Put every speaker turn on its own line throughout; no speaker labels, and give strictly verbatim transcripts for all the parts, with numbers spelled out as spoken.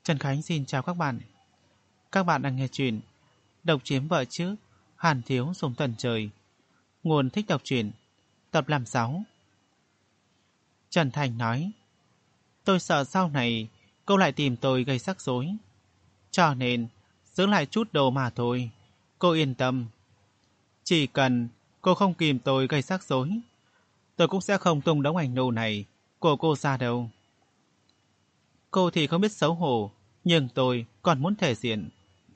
Trần Khánh xin chào các bạn. Các bạn đang nghe chuyện Độc chiếm vợ trước, Hàn thiếu dùng tần trời. Nguồn thích đọc truyện, tập làm sáu. Trần Thành nói, tôi sợ sau này cô lại tìm tôi gây rắc rối. Cho nên giữ lại chút đồ mà thôi. Cô yên tâm. Chỉ cần cô không kìm tôi gây rắc rối, tôi cũng sẽ không tung đống ảnh nụ này của cô ra đâu. Cô thì không biết xấu hổ, nhưng tôi còn muốn thể diện.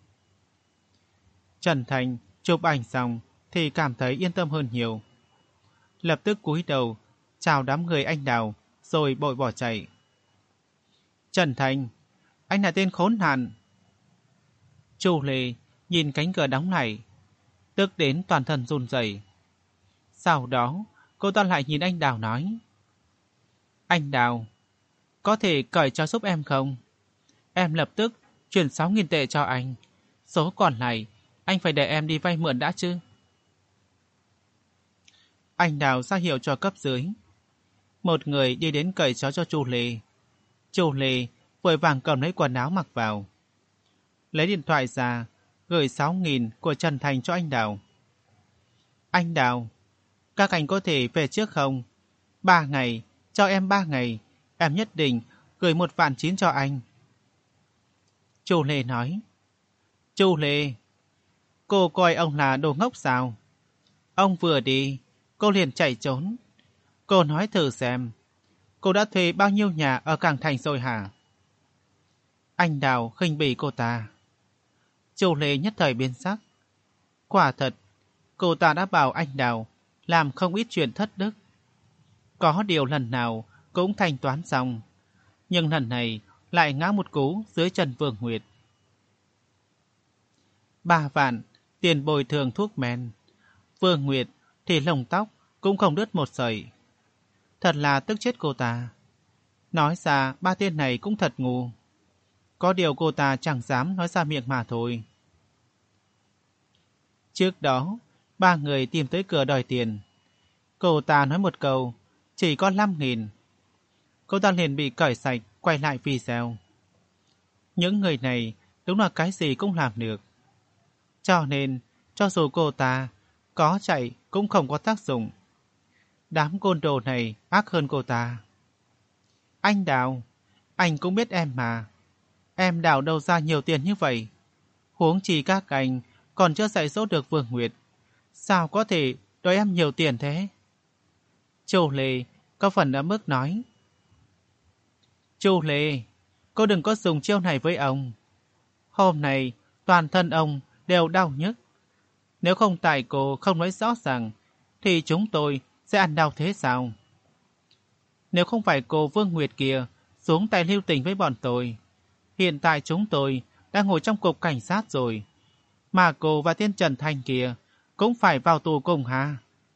Trần Thành chụp ảnh xong thì cảm thấy yên tâm hơn nhiều. Lập tức cúi đầu chào đám người anh Đào rồi bội bỏ chạy. Trần Thành, anh là tên khốn nạn. Chu Lê nhìn cánh cửa đóng lại, tức đến toàn thân run rẩy. Sau đó cô ta lại nhìn anh Đào nói, anh Đào, có thể cởi cho giúp em không? Em lập tức chuyển sáu nghìn tệ cho anh. Số còn lại anh phải để em đi vay mượn đã chứ. Anh Đào ra hiệu cho cấp dưới. Một người đi đến cởi trói cho Chu Lê. Chu Lê vội vàng cầm lấy quần áo mặc vào. Lấy điện thoại ra, gửi sáu nghìn của Trần Thành cho anh Đào. Anh Đào, các anh có thể về trước không? Ba ngày, cho em ba ngày. Em nhất định gửi một vạn chín cho anh. Chu Lê nói, Chu Lê, cô coi ông là đồ ngốc sao? Ông vừa đi, cô liền chạy trốn. Cô nói thử xem, cô đã thuê bao nhiêu nhà ở Cảng Thành rồi hả? Anh Đào khinh bỉ cô ta. Chu Lê nhất thời biến sắc. Quả thật, cô ta đã bảo anh Đào làm không ít chuyện thất đức. Có điều lần nào cũng thanh toán xong, nhưng lần này lại ngã một cú dưới chân Vương Nguyệt. Ba vạn tiền bồi thường thuốc men. Vương Nguyệt thì lông tóc cũng không đứt một sợi. Thật là tức chết cô ta. Nói ra ba tên này cũng thật ngu. Có điều cô ta chẳng dám nói ra miệng mà thôi. Trước đó, ba người tìm tới cửa đòi tiền. Cô ta nói một câu, chỉ có năm nghìn. Cô ta liền bị cởi sạch, quay lại video. Những người này đúng là cái gì cũng làm được. Cho nên, cho dù cô ta có chạy cũng không có tác dụng. Đám côn đồ này ác hơn cô ta. Anh Đào, anh cũng biết em mà. Em đào đâu ra nhiều tiền như vậy? Huống chi các anh còn chưa dạy dỗ được Vương Nguyệt. Sao có thể đòi em nhiều tiền thế? Chu Lê có phần đã mức nói. Chu Lê, cô đừng có dùng chiêu này với ông. Hôm nay toàn thân ông đều đau nhức. Nếu không tại cô không nói rõ ràng, thì chúng tôi sẽ ăn đau thế sao? Nếu không phải cô Vương Nguyệt kia xuống tay lưu tình với bọn tôi, hiện tại chúng tôi đang ngồi trong cục cảnh sát rồi. Mà cô và tên Trần Thành kia cũng phải vào tù cùng hả?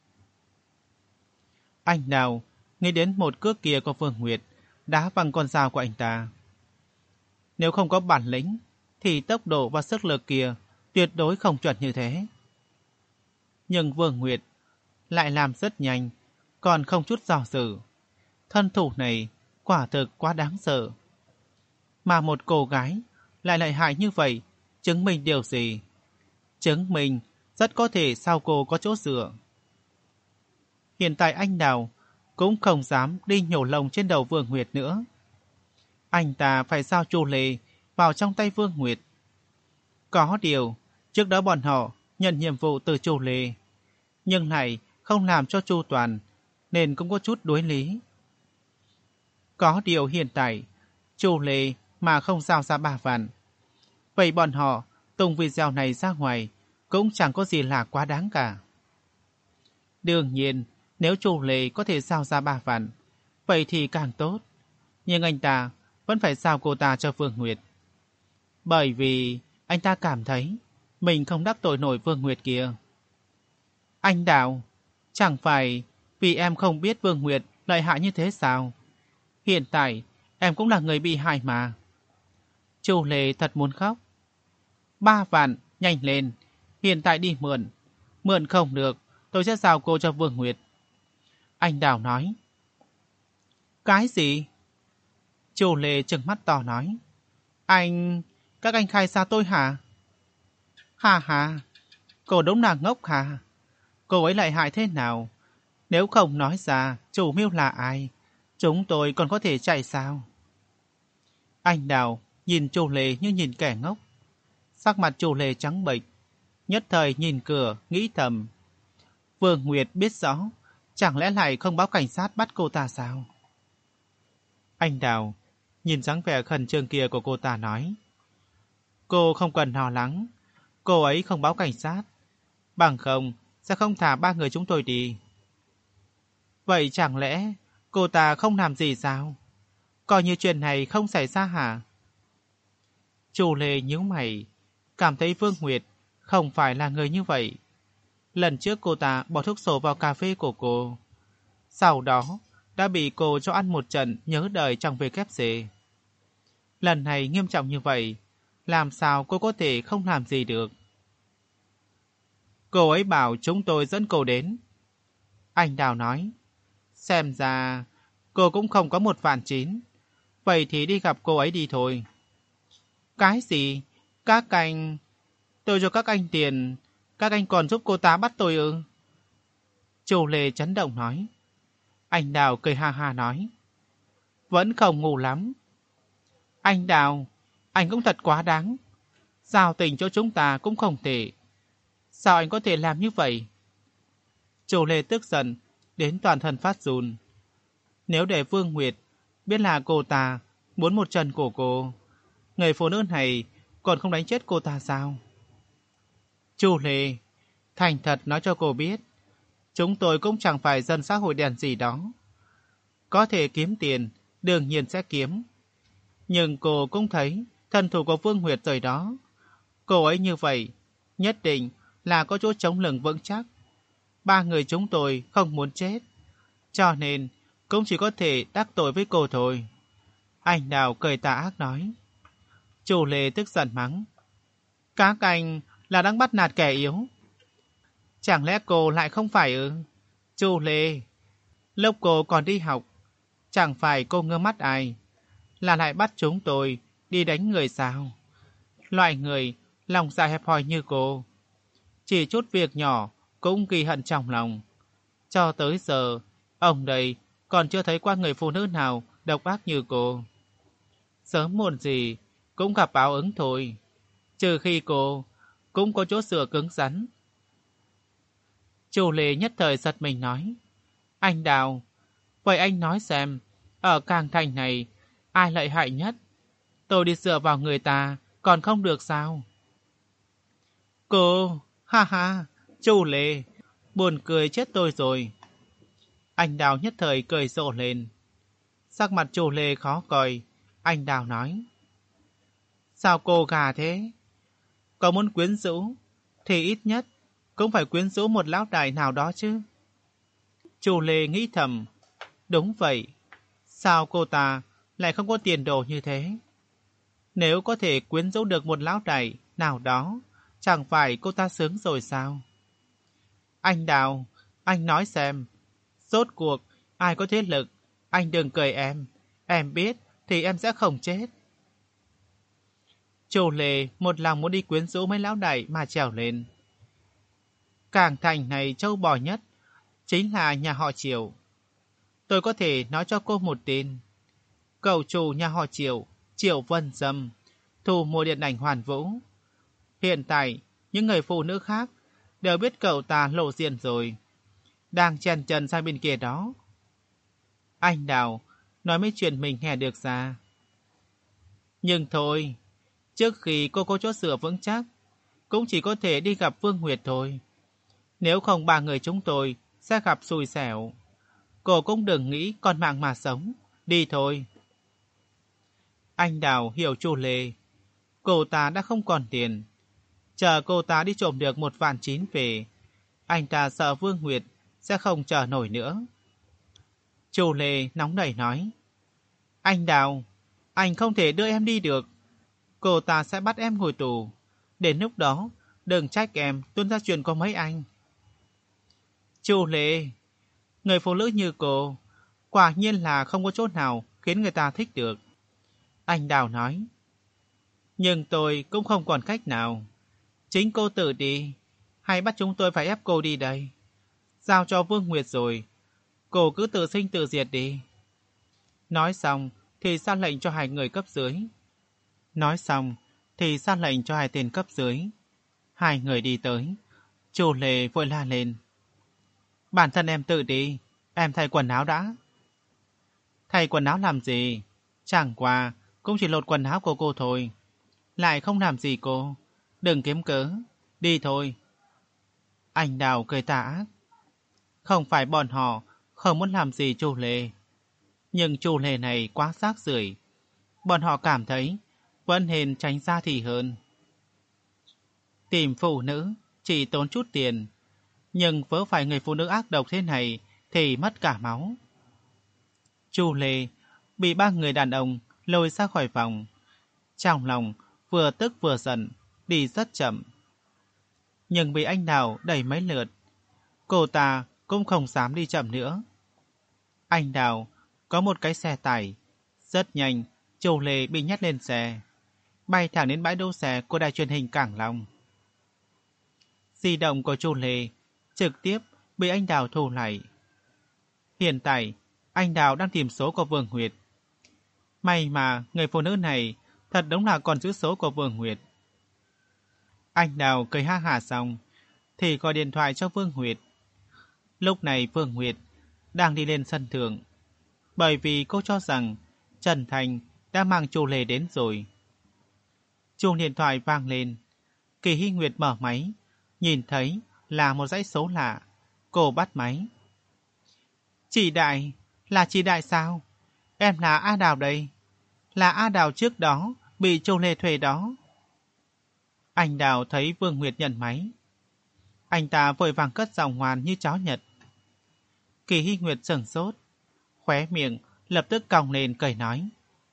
Anh Đào nghĩ đến một cước kia của Vương Nguyệt đá văng con dao của anh ta. Nếu không có bản lĩnh thì tốc độ và sức lực kia tuyệt đối không chuẩn như thế. Nhưng Vương Nguyệt lại làm rất nhanh, còn không chút do dự. Thân thủ này quả thực quá đáng sợ. Mà một cô gái lại lợi hại như vậy, chứng minh điều gì? Chứng minh rất có thể sau cô có chỗ dựa. Hiện tại anh Đào cũng không dám đi nhổ lông trên đầu Vương Nguyệt nữa. Anh ta phải giao Chu Lê vào trong tay Vương Nguyệt. Có điều, trước đó bọn họ nhận nhiệm vụ từ Chu Lê, nhưng lại không làm cho chu toàn, nên cũng có chút đối lý. Có điều hiện tại, Chu Lê mà không giao ra ba vạn. Vậy bọn họ tung video này ra ngoài cũng chẳng có gì là quá đáng cả. Đương nhiên, nếu Chu Lê có thể giao ra ba vạn, vậy thì càng tốt. Nhưng anh ta vẫn phải giao cô ta cho Vương Nguyệt. Bởi vì anh ta cảm thấy mình không đắc tội nổi Vương Nguyệt kia. Anh Đào, chẳng phải vì em không biết Vương Nguyệt lợi hại như thế sao? Hiện tại em cũng là người bị hại mà. Chu Lê thật muốn khóc. Ba vạn, nhanh lên. Hiện tại đi mượn. Mượn không được, tôi sẽ giao cô cho Vương Nguyệt. Anh Đào nói. Cái gì? Chu Lê trừng mắt to nói. Anh... Các anh khai xa tôi hả? Hà hà, cô đúng là ngốc hả? Cô ấy lại hại thế nào? Nếu không nói ra chủ mưu là ai, chúng tôi còn có thể chạy sao? Anh Đào nhìn Chu Lê như nhìn kẻ ngốc. Sắc mặt Chu Lê trắng bệch, nhất thời nhìn cửa, nghĩ thầm. Vương Nguyệt biết rõ, chẳng lẽ lại không báo cảnh sát bắt cô ta sao? Anh Đào nhìn dáng vẻ khẩn trương kia của cô ta nói. Cô không cần lo lắng, cô ấy không báo cảnh sát. Bằng không, sẽ không thả ba người chúng tôi đi. Vậy chẳng lẽ cô ta không làm gì sao? Coi như chuyện này không xảy ra hả? Chu Lê nhíu mày, cảm thấy Vương Nguyệt không phải là người như vậy. Lần trước cô ta bỏ thuốc sổ vào cà phê của cô. Sau đó đã bị cô cho ăn một trận nhớ đời trong vê kép xê. Lần này nghiêm trọng như vậy, làm sao cô có thể không làm gì được? Cô ấy bảo chúng tôi dẫn cô đến. Anh Đào nói, xem ra cô cũng không có một vạn chín. Vậy thì đi gặp cô ấy đi thôi. Cái gì? Các anh... Tôi cho các anh tiền, các anh còn giúp cô ta bắt tôi ư? Chu Lê chấn động nói. Anh Đào cười ha ha nói. Vẫn không ngu lắm. Anh Đào, anh cũng thật quá đáng. Giao tình cho chúng ta cũng không thể. Sao anh có thể làm như vậy? Chu Lê tức giận, đến toàn thân phát run. Nếu để Vương Nguyệt biết là cô ta muốn một chân của cô, người phụ nữ này còn không đánh chết cô ta sao? Chu Lê, thành thật nói cho cô biết, chúng tôi cũng chẳng phải dân xã hội đen gì đó. Có thể kiếm tiền, đương nhiên sẽ kiếm. Nhưng cô cũng thấy thân thủ của Vương Nguyệt rồi đó. Cô ấy như vậy, nhất định là có chỗ chống lưng vững chắc. Ba người chúng tôi không muốn chết, cho nên cũng chỉ có thể đắc tội với cô thôi. Anh Đào cười tà ác nói. Chu Lê tức giận mắng. Các anh là đang bắt nạt kẻ yếu. Chẳng lẽ cô lại không phải ư? Chu Lê, lúc cô còn đi học, chẳng phải cô ngơ mắt ai, là lại bắt chúng tôi đi đánh người sao? Loại người lòng dạ hẹp hòi như cô, chỉ chút việc nhỏ cũng ghi hận trong lòng. Cho tới giờ, ông đây còn chưa thấy qua người phụ nữ nào độc ác như cô. Sớm muộn gì cũng gặp báo ứng thôi. Trừ khi cô cũng có chỗ sửa cứng rắn. Chu Lê nhất thời giật mình nói. Anh Đào, vậy anh nói xem, ở Cang Thành này, ai lợi hại nhất? Tôi đi dựa vào người ta, còn không được sao? Cô, ha ha, Chu Lê, buồn cười chết tôi rồi. Anh Đào nhất thời cười rộ lên. Sắc mặt Chu Lê khó coi, anh Đào nói. Sao cô gà thế? Có muốn quyến rũ, thì ít nhất cũng phải quyến rũ một lão đại nào đó chứ. Chu Lê nghĩ thầm, đúng vậy, sao cô ta lại không có tiền đồ như thế? Nếu có thể quyến rũ được một lão đại nào đó, chẳng phải cô ta sướng rồi sao? Anh Đào, anh nói xem, rốt cuộc ai có thế lực, anh đừng cười em, em biết thì em sẽ không chết. Chu Lê một lòng muốn đi quyến rũ mấy lão đại mà trèo lên. Cảng Thành này trâu bò nhất chính là nhà họ Triệu. Tôi có thể nói cho cô một tin. Cậu chủ nhà họ Triệu, Triệu Vân Dâm, thu mua điện ảnh Hoàn Vũ. Hiện tại, những người phụ nữ khác đều biết cậu ta lộ diện rồi, đang chen chân sang bên kia đó. Anh Đào nói mấy chuyện mình nghe được ra. Nhưng thôi, trước khi cô có chỗ sửa vững chắc, cũng chỉ có thể đi gặp Vương Nguyệt thôi. Nếu không ba người chúng tôi sẽ gặp xui xẻo. Cô cũng đừng nghĩ còn mạng mà sống. Đi thôi. Anh Đào hiểu Chu Lê. Cô ta đã không còn tiền. Chờ cô ta đi trộm được một vạn chín về, anh ta sợ Vương Nguyệt sẽ không chờ nổi nữa. Chu Lê nóng nảy nói. Anh Đào, anh không thể đưa em đi được. Cô ta sẽ bắt em ngồi tù. Đến lúc đó, đừng trách em tuôn ra chuyện có mấy anh. Chu Lê, người phụ nữ như cô, quả nhiên là không có chỗ nào khiến người ta thích được. Anh Đào nói. Nhưng tôi cũng không còn cách nào. Chính cô tự đi, hay bắt chúng tôi phải ép cô đi đây? Giao cho Vương Nguyệt rồi, cô cứ tự sinh tự diệt đi. Nói xong thì ra lệnh cho hai người cấp dưới. Nói xong thì ra lệnh cho hai tên cấp dưới. Hai người đi tới. Chu Lê vội la lên. Bản thân em tự đi, em thay quần áo đã. Thay quần áo làm gì? Chẳng qua cũng chỉ lột quần áo của cô thôi. Lại không làm gì cô. Đừng kiếm cớ. Đi thôi. Anh Đào cười tà ác. Không phải bọn họ không muốn làm gì Chu Lê. Nhưng Chu Lê này quá rác rưởi. Bọn họ cảm thấy vẫn nên tránh ra thì hơn. Tìm phụ nữ chỉ tốn chút tiền. Nhưng vớ phải người phụ nữ ác độc thế này thì mất cả máu. Chu Lê bị ba người đàn ông lôi ra khỏi phòng. Trong lòng vừa tức vừa giận, đi rất chậm. Nhưng bị anh Đào đẩy mấy lượt, cô ta cũng không dám đi chậm nữa. Anh Đào có một cái xe tải. Rất nhanh, Chu Lê bị nhét lên xe, bay thẳng đến bãi đỗ xe của đài truyền hình Cảng Long. Di động của Chu Lê trực tiếp bị anh Đào thu lại. Hiện tại, anh Đào đang tìm số của Vương Nguyệt. May mà người phụ nữ này thật đúng là còn giữ số của Vương Nguyệt. Anh Đào cười ha hả xong thì gọi điện thoại cho Vương Nguyệt. Lúc này Vương Nguyệt đang đi lên sân thượng, bởi vì cô cho rằng Trần Thành đã mang Chu Lê đến rồi. Chuông điện thoại vang lên. Kỳ Hy Nguyệt mở máy, nhìn thấy là một dãy số lạ. Cô bắt máy. Chị Đại, là chị Đại sao? Em là A Đào đây. Là A Đào trước đó bị Chu Lê thuê đó. Anh Đào thấy Vương Nguyệt nhận máy. Anh ta vội vàng cất giọng ngoan như chó Nhật. Kỳ Hy Nguyệt sửng sốt, khóe miệng lập tức cong lên cười nói.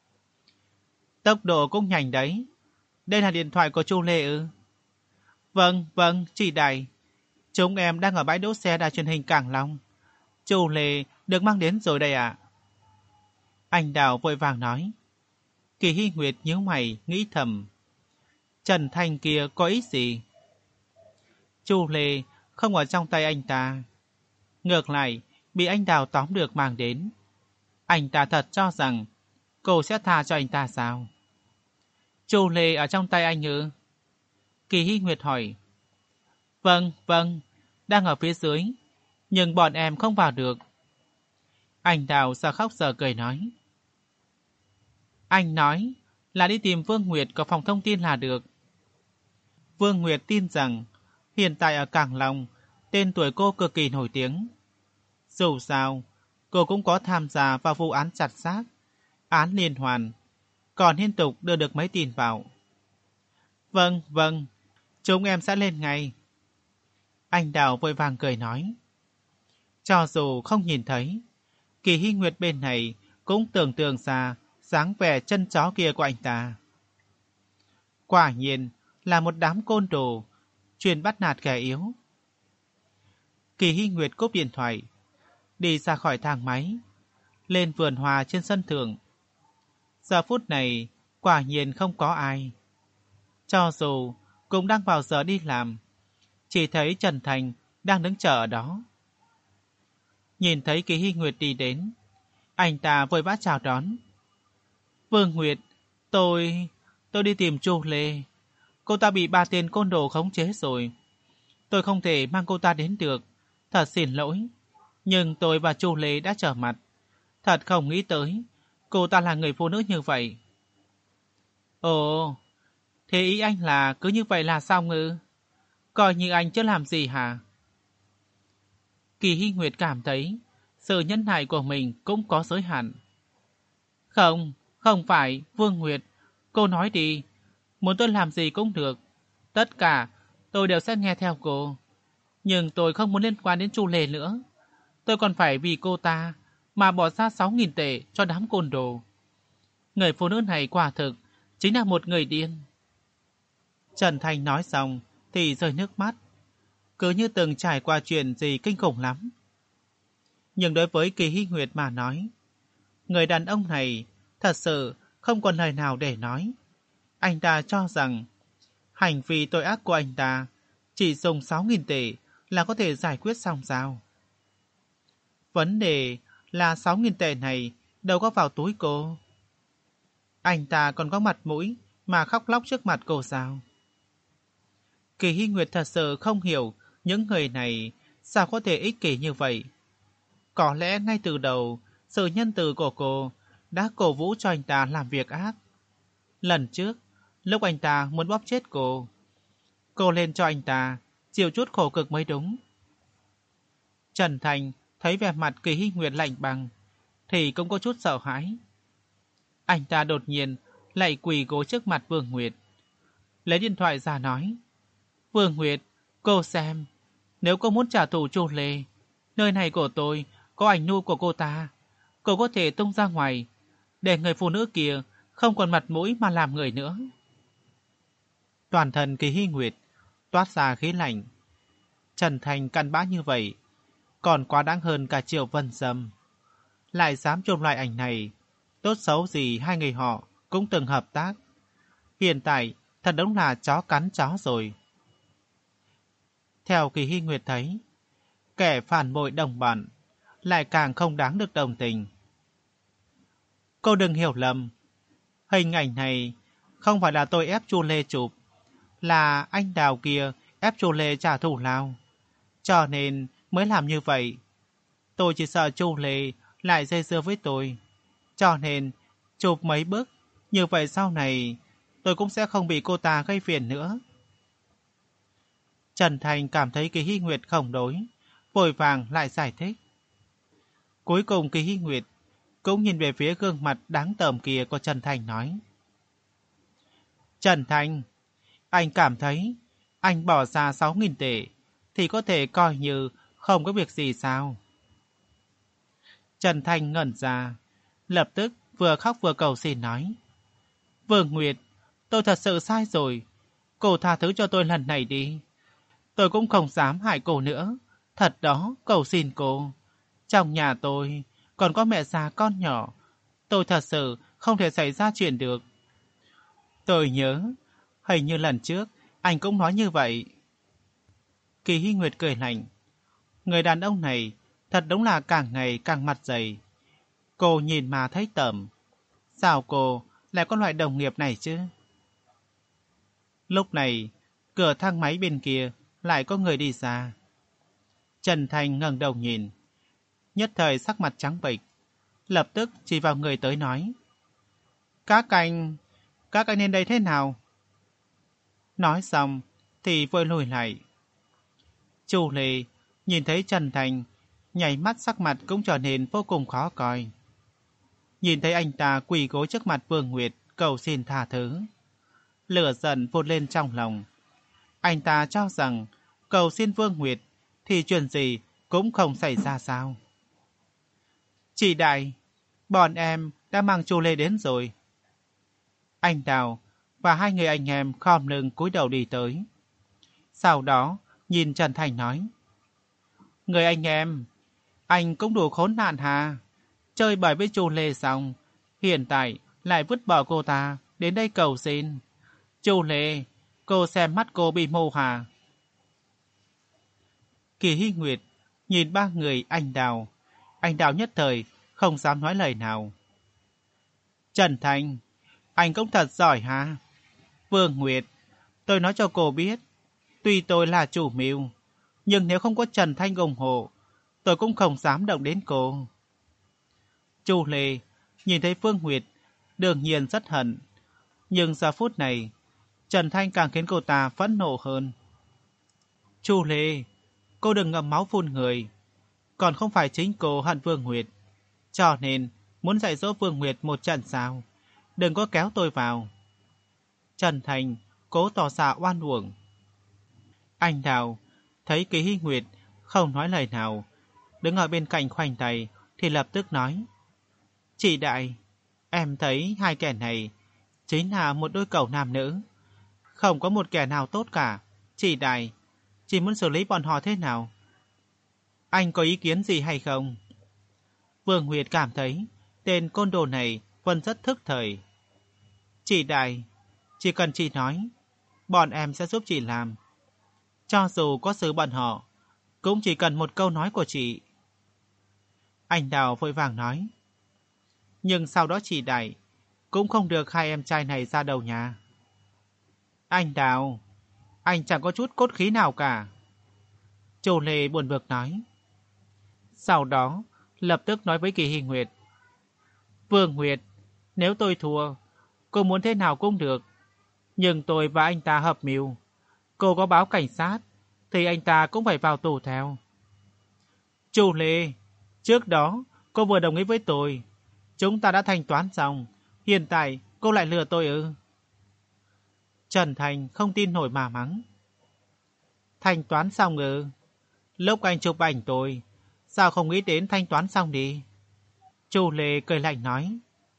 Tốc độ cũng nhanh đấy. Đây là điện thoại của Chu Lê ư? Vâng, vâng, chị Đại. Chúng em đang ở bãi đỗ xe đài truyền hình Cảng Long. Chu Lê được mang đến rồi đây ạ. Anh Đào vội vàng nói. Kỳ Hy Nguyệt nhíu mày nghĩ thầm. Trần Thành kia có ý gì? Chu Lê không ở trong tay anh ta. Ngược lại, bị anh Đào tóm được mang đến. Anh ta thật cho rằng cô sẽ tha cho anh ta sao? Chu Lê ở trong tay anh ư? Kỳ Hy Nguyệt hỏi. Vâng, vâng, đang ở phía dưới, nhưng bọn em không vào được. Anh Đào giờ khóc giờ cười nói. Anh nói là đi tìm Vương Nguyệt có phòng thông tin là được. Vương Nguyệt tin rằng hiện tại ở Cảng Long, tên tuổi cô cực kỳ nổi tiếng. Dù sao, cô cũng có tham gia vào vụ án chặt xác, án liên hoàn, còn liên tục đưa được mấy tin vào. Vâng, vâng, chúng em sẽ lên ngay. Anh Đào vội vàng cười nói. Cho dù không nhìn thấy, Kỳ Hy Nguyệt bên này cũng tưởng tượng ra dáng vẻ chân chó kia của anh ta. Quả nhiên là một đám côn đồ, chuyên bắt nạt kẻ yếu. Kỳ Hy Nguyệt cúp điện thoại, đi ra khỏi thang máy, lên vườn hoa trên sân thượng. Giờ phút này quả nhiên không có ai. Cho dù cũng đang vào giờ đi làm, chỉ thấy Trần Thành đang đứng chờ ở đó. Nhìn thấy Kỳ Hy Nguyệt đi đến, anh ta vội vã chào đón. Vương Nguyệt, tôi... tôi đi tìm Chu Lê. Cô ta bị ba tên côn đồ khống chế rồi. Tôi không thể mang cô ta đến được. Thật xin lỗi. Nhưng tôi và Chu Lê đã trở mặt. Thật không nghĩ tới cô ta là người phụ nữ như vậy. Ồ, thế ý anh là cứ như vậy là xong ư? Coi như anh chưa làm gì hả? Kỳ Hy Nguyệt cảm thấy sự nhẫn nại của mình cũng có giới hạn. Không, không phải, Vương Nguyệt. Cô nói đi, muốn tôi làm gì cũng được. Tất cả tôi đều sẽ nghe theo cô. Nhưng tôi không muốn liên quan đến Chu Lê nữa. Tôi còn phải vì cô ta mà bỏ ra sáu nghìn tệ cho đám côn đồ. Người phụ nữ này quả thực chính là một người điên. Trần Thành nói xong thì rơi nước mắt, cứ như từng trải qua chuyện gì kinh khủng lắm. Nhưng đối với Kỳ Hy Nguyệt mà nói, người đàn ông này thật sự không còn lời nào để nói. Anh ta cho rằng hành vi tội ác của anh ta chỉ dùng sáu nghìn tệ là có thể giải quyết xong sao? Vấn đề là sáu nghìn tệ này đâu có vào túi cô. Anh ta còn có mặt mũi mà khóc lóc trước mặt cô sao? Kỳ Hy Nguyệt thật sự không hiểu những người này sao có thể ích kỷ như vậy. Có lẽ ngay từ đầu, sự nhân từ của cô đã cổ vũ cho anh ta làm việc ác. Lần trước, lúc anh ta muốn bóp chết cô, cô lên cho anh ta chịu chút khổ cực mới đúng. Trần Thành thấy vẻ mặt Kỳ Hy Nguyệt lạnh băng thì cũng có chút sợ hãi. Anh ta đột nhiên lại quỳ gối trước mặt Vương Nguyệt, lấy điện thoại ra nói: Vương Nguyệt, cô xem, nếu cô muốn trả thù Chu Lê, nơi này của tôi có ảnh nu của cô ta, cô có thể tung ra ngoài để người phụ nữ kia không còn mặt mũi mà làm người nữa. Toàn thân Kỳ Hy Nguyệt toát ra khí lạnh. Trần Thành căn bã như vậy còn quá đáng hơn cả Triệu Vân Sâm. Lại dám chụp loại ảnh này, tốt xấu gì hai người họ cũng từng hợp tác. Hiện tại thật đúng là chó cắn chó rồi. Theo Kỳ Hy Nguyệt thấy, kẻ phản bội đồng bọn lại càng không đáng được đồng tình. Cô đừng hiểu lầm, hình ảnh này không phải là tôi ép Chu Lê chụp, là anh Đào kia ép Chu Lê trả thù lao, cho nên mới làm như vậy. Tôi chỉ sợ Chu Lê lại dây dưa với tôi, cho nên chụp mấy bức, như vậy sau này tôi cũng sẽ không bị cô ta gây phiền nữa. Trần Thành cảm thấy Kỳ Hy Nguyệt không đối, vội vàng lại giải thích. Cuối cùng Kỳ Hy Nguyệt cũng nhìn về phía gương mặt đáng tởm kia của Trần Thành nói: Trần Thành, anh cảm thấy anh bỏ ra sáu nghìn tệ thì có thể coi như không có việc gì sao? Trần Thành ngẩn ra, lập tức vừa khóc vừa cầu xin nói: Vương Nguyệt, tôi thật sự sai rồi, cô tha thứ cho tôi lần này đi. Tôi cũng không dám hại cô nữa, thật đó, cầu xin cô. Trong nhà tôi còn có mẹ già con nhỏ, tôi thật sự không thể xảy ra chuyện được. Tôi nhớ, hình như lần trước anh cũng nói như vậy. Kỳ Hy Nguyệt cười lạnh. Người đàn ông này thật đúng là càng ngày càng mặt dày. Cô nhìn mà thấy tởm. Sao cô lại có loại đồng nghiệp này chứ? Lúc này, cửa thang máy bên kia lại có người đi ra. Trần Thành ngẩng đầu nhìn, nhất thời sắc mặt trắng bệch, lập tức chỉ vào người tới nói: Các anh, các anh đến đây thế nào? Nói xong thì vội lùi lại. Chu Lê nhìn thấy Trần Thành, nhảy mắt sắc mặt cũng trở nên vô cùng khó coi. Nhìn thấy anh ta quỳ gối trước mặt Vương Nguyệt cầu xin tha thứ, lửa giận vụt lên trong lòng. Anh ta cho rằng cầu xin Vương Nguyệt thì chuyện gì cũng không xảy ra sao? Chị Đại, bọn em đã mang Chu Lê đến rồi. Anh Đào và hai người anh em khom lưng cúi đầu đi tới. Sau đó nhìn Trần Thành nói: Người anh em, anh cũng đủ khốn nạn hà. Chơi bời với Chu Lê xong, hiện tại lại vứt bỏ cô ta đến đây cầu xin. Chu Lê, cô xem mắt cô bị mù hả? Kỳ Hy Nguyệt nhìn ba người anh Đào. Anh Đào nhất thời không dám nói lời nào. Trần Thành, anh cũng thật giỏi ha. Vương Nguyệt, tôi nói cho cô biết, tuy tôi là chủ mưu, nhưng nếu không có Trần Thanh ủng hộ, tôi cũng không dám động đến cô. Chu Lê nhìn thấy Vương Nguyệt đương nhiên rất hận, nhưng giờ phút này Trần Thanh càng khiến cô ta phẫn nộ hơn. Chu Lê, cô đừng ngậm máu phun người, còn không phải chính cô hận Vương Nguyệt, cho nên muốn dạy dỗ Vương Nguyệt một trận sao? Đừng có kéo tôi vào. Trần Thành cố tỏ ra oan uổng. Anh Đào thấy Kỳ Hy Nguyệt không nói lời nào, đứng ở bên cạnh khoanh tay thì lập tức nói: Chị Đại, em thấy hai kẻ này chính là một đôi cẩu nam nữ, không có một kẻ nào tốt cả. Chị Đại, chị muốn xử lý bọn họ thế nào? Anh có ý kiến gì hay không? Vương Nguyệt cảm thấy tên côn đồ này vẫn rất thức thời. Chị Đại, Chỉ cần chị nói, bọn em sẽ giúp chị làm. Cho dù có xử bọn họ, cũng chỉ cần một câu nói của chị. Anh Đào vội vàng nói. Nhưng sau đó chị Đại cũng không được hai em trai này ra đầu nhà. Anh Đào, anh chẳng có chút cốt khí nào cả. Chu Lê buồn bực nói. Sau đó, lập tức nói với Kỳ Hy Nguyệt. Vương Nguyệt, nếu tôi thua, cô muốn thế nào cũng được. Nhưng tôi và anh ta hợp mưu. Cô có báo cảnh sát, thì anh ta cũng phải vào tù theo. Chu Lê, trước đó, cô vừa đồng ý với tôi. Chúng ta đã thanh toán xong. Hiện tại, cô lại lừa tôi ư? Trần Thành không tin nổi mà mắng. Thanh toán xong ư? Lúc anh chụp ảnh tôi, sao không nghĩ đến thanh toán xong đi? Chu Lê cười lạnh nói.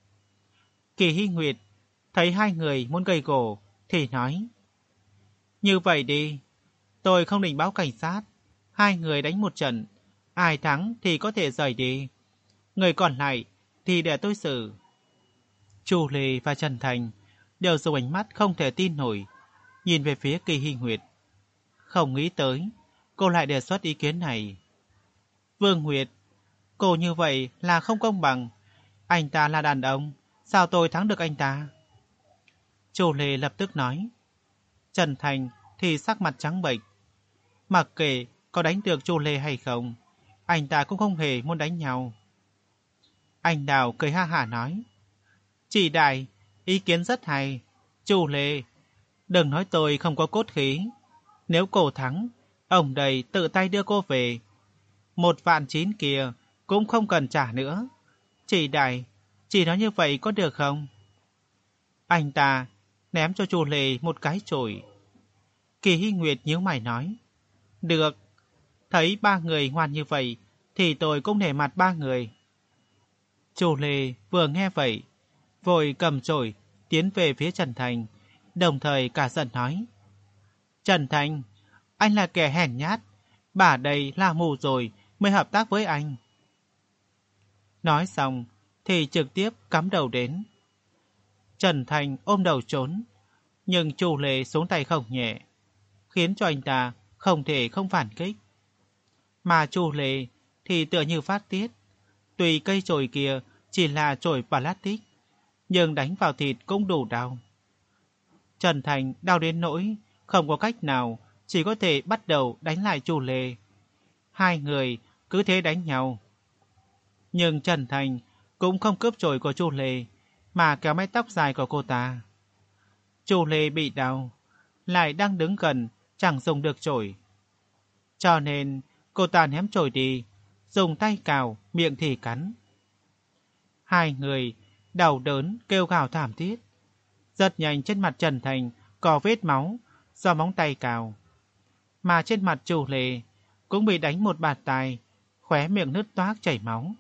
Kỳ Hy Nguyệt thấy hai người muốn gây gổ thì nói. Như vậy đi, tôi không định báo cảnh sát. Hai người đánh một trận, ai thắng thì có thể rời đi. Người còn lại thì để tôi xử. Chu Lê và Trần Thành đều dùng ánh mắt không thể tin nổi, nhìn về phía Kỳ Hy Nguyệt. Không nghĩ tới, cô lại đề xuất ý kiến này. Vương Nguyệt, cô như vậy là không công bằng. Anh ta là đàn ông, sao tôi thắng được anh ta? Chu Lê lập tức nói. Trần Thành thì sắc mặt trắng bệch. Mặc kệ có đánh được Chu Lê hay không, anh ta cũng không hề muốn đánh nhau. Anh Đào cười ha hả nói. Chị Đại, ý kiến rất hay. Chu Lê, đừng nói tôi không có cốt khí. Nếu cô thắng, ông đây tự tay đưa cô về. Một vạn chín kia cũng không cần trả nữa. Chị Đại, chị nói như vậy có được không? Anh ta ném cho Chu Lê một cái chổi. Kỳ Hy Nguyệt nhíu mày nói. Được, thấy ba người ngoan như vậy thì tôi cũng nể mặt ba người. Chu Lê vừa nghe vậy, vội cầm chổi tiến về phía Trần Thành, đồng thời cả giận nói. Trần Thành, anh là kẻ hèn nhát, bà đây là mù rồi mới hợp tác với anh. Nói xong thì trực tiếp cắm đầu đến. Trần Thành ôm đầu trốn, nhưng Chu Lê xuống tay không nhẹ, khiến cho anh ta không thể không phản kích. Mà Chu Lê thì tựa như phát tiết, tuy cây chổi kia chỉ là chổi plastic, nhưng đánh vào thịt cũng đủ đau. Trần Thành đau đến nỗi không có cách nào, chỉ có thể bắt đầu đánh lại Chu Lê. Hai người cứ thế đánh nhau. Nhưng Trần Thành cũng không cướp chổi của Chu Lê, mà kéo mái tóc dài của cô ta. Chu Lê bị đau, lại đang đứng gần, chẳng dùng được chổi. Cho nên cô ta ném chổi đi, dùng tay cào, miệng thì cắn. Hai người đau đớn kêu gào thảm thiết. Rất nhanh trên mặt Trần Thành có vết máu do móng tay cào. Mà trên mặt Chu Lê cũng bị đánh một bạt tai, khóe miệng nứt toác chảy máu.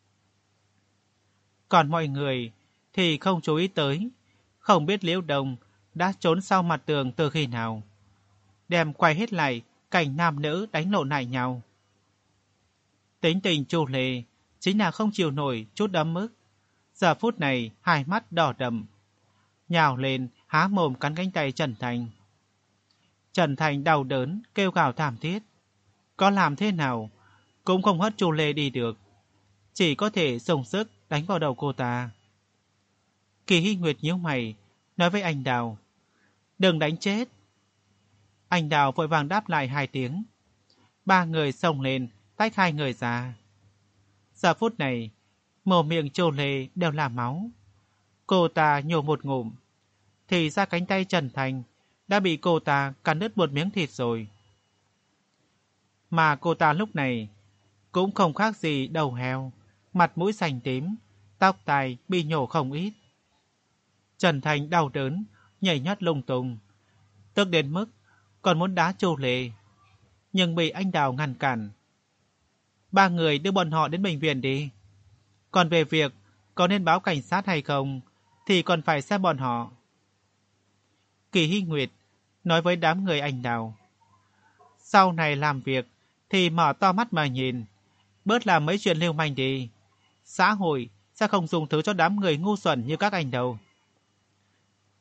Còn mọi người thì không chú ý tới, không biết Liễu Đông đã trốn sau mặt tường từ khi nào. Đem quay hết lại cảnh nam nữ đánh lộn lại nhau. Tính tình Chu Lê chính là không chịu nổi chút ấm ức. Giờ phút này hai mắt đỏ đậm, nhào lên há mồm cắn cánh tay Trần Thành. Trần Thành đau đớn kêu gào thảm thiết, có làm thế nào cũng không hất Chu Lê đi được, chỉ có thể dùng sức đánh vào đầu cô ta. Kỳ Hy Nguyệt nhíu mày nói với anh Đào, đừng đánh chết. Anh Đào vội vàng đáp lại hai tiếng. Ba người xông lên tách hai người ra. Giờ phút này mồm miệng Chu Lê đều là máu. Cô ta nhổ một ngụm, thì ra cánh tay Trần Thành đã bị cô ta cắn đứt một miếng thịt rồi. Mà cô ta lúc này cũng không khác gì đầu heo, mặt mũi xanh tím, tóc tai bị nhổ không ít. Trần Thành đau đớn, nhảy nhót lung tung, tức đến mức còn muốn đá Chu Lê, nhưng bị anh Đào ngăn cản. Ba người đưa bọn họ đến bệnh viện đi. Còn về việc có nên báo cảnh sát hay không thì còn phải xem bọn họ. Kỳ Hy Nguyệt nói với đám người anh Đào, sau này làm việc thì mở to mắt mà nhìn, bớt làm mấy chuyện lưu manh đi. Xã hội sẽ không dùng thứ cho đám người ngu xuẩn như các anh đâu.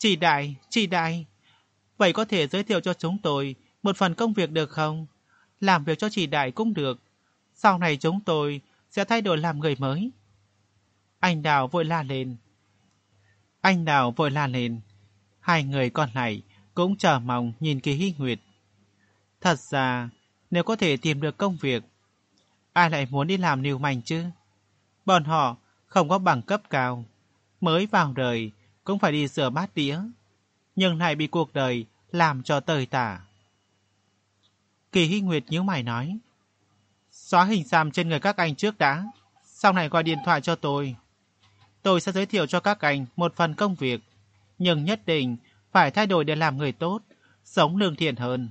Chị Đại, chị Đại, vậy có thể giới thiệu cho chúng tôi một phần công việc được không? Làm việc cho chị Đại cũng được. Sau này chúng tôi sẽ thay đổi làm người mới. Anh Đào vội la lên. Anh Đào vội la lên. Hai người còn lại cũng chờ mong nhìn Kỳ Hy Nguyệt. Thật ra, nếu có thể tìm được công việc, ai lại muốn đi làm lưu manh chứ? Bọn họ không có bằng cấp cao, mới vào đời cũng phải đi rửa bát đĩa, nhưng lại bị cuộc đời làm cho tơi tả. Kỳ Hy Nguyệt nhíu mày nói, xóa hình xăm trên người các anh trước đã, sau này gọi điện thoại cho tôi. Tôi sẽ giới thiệu cho các anh một phần công việc, nhưng nhất định phải thay đổi để làm người tốt, sống lương thiện hơn.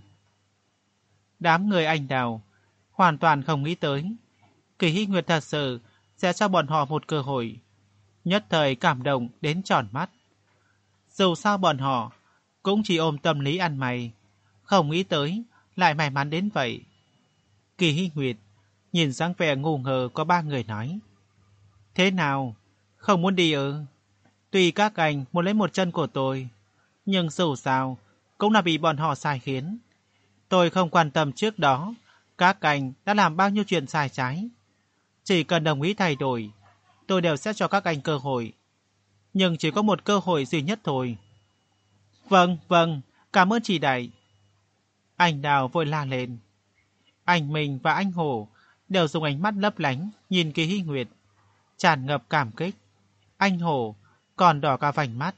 Đám người anh Đào hoàn toàn không nghĩ tới Kỳ Hy Nguyệt thật sự sẽ cho bọn họ một cơ hội. Nhất thời cảm động đến tròn mắt. Dù sao bọn họ cũng chỉ ôm tâm lý ăn mày, không nghĩ tới lại may mắn đến vậy. Kỳ Hy Nguyệt nhìn dáng vẻ ngu ngơ có ba người nói, thế nào, không muốn đi ư? Tuy các anh muốn lấy một chân của tôi, nhưng dù sao cũng là bị bọn họ sai khiến. Tôi không quan tâm trước đó các anh đã làm bao nhiêu chuyện sai trái. Chỉ cần đồng ý thay đổi, tôi đều sẽ cho các anh cơ hội. Nhưng chỉ có một cơ hội duy nhất thôi. Vâng, vâng, cảm ơn chị Đại. Anh Đào vội la lên. Anh Minh và anh Hổ đều dùng ánh mắt lấp lánh nhìn Kỳ Hy Nguyệt, tràn ngập cảm kích. Anh Hổ còn đỏ cả vành mắt.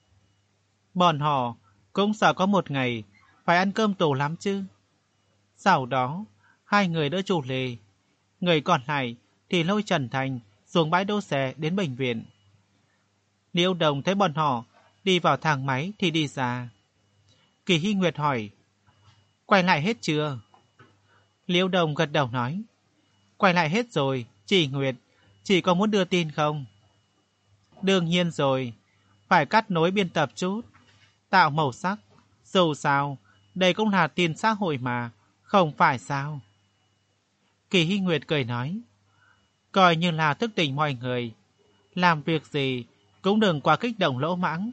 Bọn họ cũng sợ có một ngày phải ăn cơm tù lắm chứ. Sau đó, hai người đỡ chủ Lê. Người còn lại thì lôi Trần Thành xuống bãi đỗ xe đến bệnh viện. Liễu Đồng thấy bọn họ đi vào thang máy thì đi ra. Kỳ Hy Nguyệt hỏi, quay lại hết chưa? Liễu Đồng gật đầu nói, quay lại hết rồi, chị Nguyệt, chị có muốn đưa tin không? Đương nhiên rồi, phải cắt nối biên tập chút, tạo màu sắc. Dù sao, đây cũng là tin xã hội mà, không phải sao? Kỳ Hy Nguyệt cười nói, coi như là thức tỉnh mọi người, làm việc gì cũng đừng quá kích động lỗ mãng.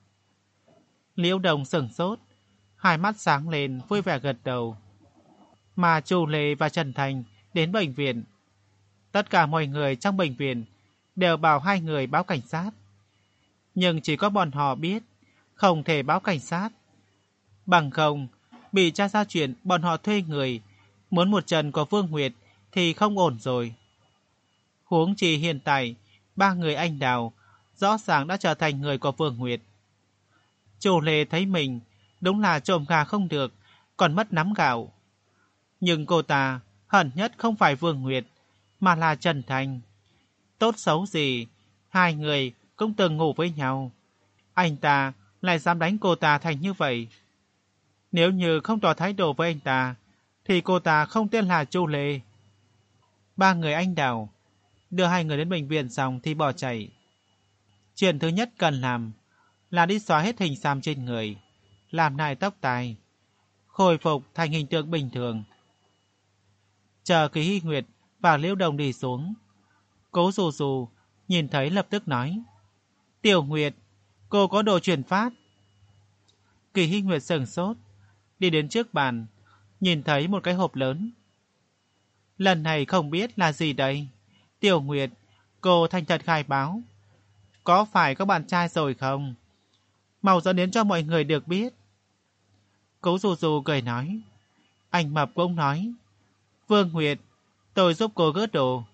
Liễu Đồng sửng sốt, hai mắt sáng lên vui vẻ gật đầu. Mà Chu Lê và Trần Thành đến bệnh viện. Tất cả mọi người trong bệnh viện đều bảo hai người báo cảnh sát. Nhưng chỉ có bọn họ biết không thể báo cảnh sát. Bằng không, bị tra ra chuyện bọn họ thuê người muốn một chân của Vương Nguyệt thì không ổn rồi. Huống chi hiện tại, ba người anh Đào rõ ràng đã trở thành người của Vương Nguyệt. Chu Lê thấy mình đúng là trộm gà không được, còn mất nắm gạo. Nhưng cô ta hận nhất không phải Vương Nguyệt, mà là Trần Thành. Tốt xấu gì, hai người cũng từng ngủ với nhau. Anh ta lại dám đánh cô ta thành như vậy. Nếu như không tỏ thái độ với anh ta, thì cô ta không tên là Chu Lê. Ba người anh Đào đưa hai người đến bệnh viện xong thì bỏ chạy. Chuyện thứ nhất cần làm là đi xóa hết hình xăm trên người, làm lại tóc tai, khôi phục thành hình tượng bình thường. Chờ Kỳ Hy Nguyệt và Liễu Đồng đi xuống, Cố Dù Dù nhìn thấy lập tức nói, Tiểu Nguyệt, cô có đồ truyền phát. Kỳ Hy Nguyệt sửng sốt, đi đến trước bàn, nhìn thấy một cái hộp lớn. Lần này không biết là gì đây. Tiểu Nguyệt, cô thành thật khai báo, có phải có bạn trai rồi không? Mau dẫn đến cho mọi người được biết. Cố Dù Dù cười nói. Anh Mập cũng nói, Vương Nguyệt, tôi giúp cô gỡ đồ.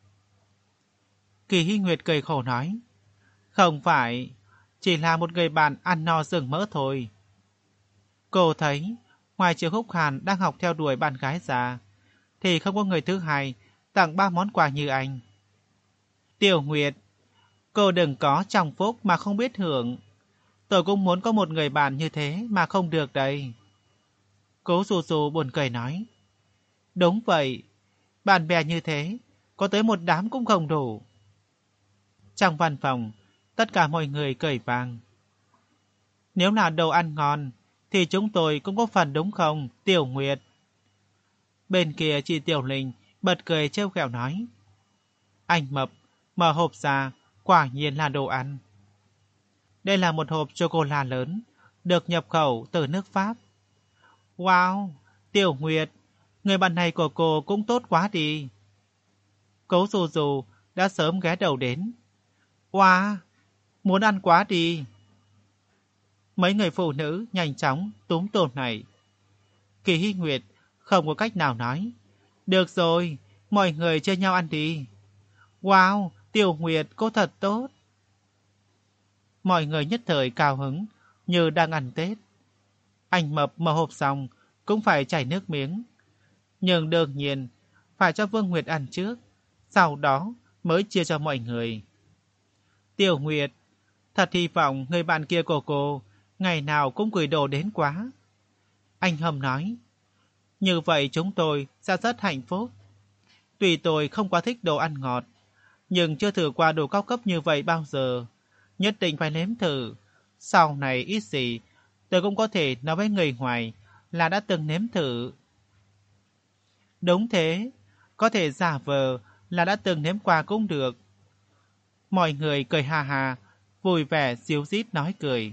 Kỳ Hy Nguyệt cười khổ nói, không phải, chỉ là một người bạn ăn no rừng mỡ thôi. Cô thấy, ngoài Triệu Húc Hàn đang học theo đuổi bạn gái già, thì không có người thứ hai tặng ba món quà như anh. Tiểu Nguyệt, cô đừng có trong phúc mà không biết hưởng. Tôi cũng muốn có một người bạn như thế mà không được đây. Cố Dù Dù buồn cười nói, đúng vậy, bạn bè như thế, có tới một đám cũng không đủ. Trong văn phòng, tất cả mọi người cười vang. Nếu là đồ ăn ngon, thì chúng tôi cũng có phần đúng không, Tiểu Nguyệt? Bên kia chị Tiểu Linh bật cười trêu ghẹo nói, anh Mập mở hộp ra, quả nhiên là đồ ăn. Đây là một hộp chocolate lớn, được nhập khẩu từ nước Pháp. Wow, Tiểu Nguyệt, người bạn này của cô cũng tốt quá đi. Cố Dù Dù đã sớm ghé đầu đến. Wow, muốn ăn quá đi. Mấy người phụ nữ nhanh chóng túm tôm này. Kỳ Hy Nguyệt không có cách nào nói. Được rồi, mọi người chơi nhau ăn đi. Wow, Tiểu Nguyệt cô thật tốt. Mọi người nhất thời cao hứng như đang ăn Tết. Anh Mập mở hộp xong cũng phải chảy nước miếng. Nhưng đương nhiên phải cho Vương Nguyệt ăn trước, sau đó mới chia cho mọi người. Tiểu Nguyệt, thật hy vọng người bạn kia của cô ngày nào cũng gửi đồ đến quá. Anh Hâm nói, như vậy chúng tôi sẽ rất hạnh phúc. Tuy tôi không quá thích đồ ăn ngọt, nhưng chưa thử qua đồ cao cấp như vậy bao giờ. Nhất định phải nếm thử. Sau này ít gì, tôi cũng có thể nói với người ngoài là đã từng nếm thử. Đúng thế, có thể giả vờ là đã từng nếm qua cũng được. Mọi người cười hà hà, vui vẻ xíu rít nói cười.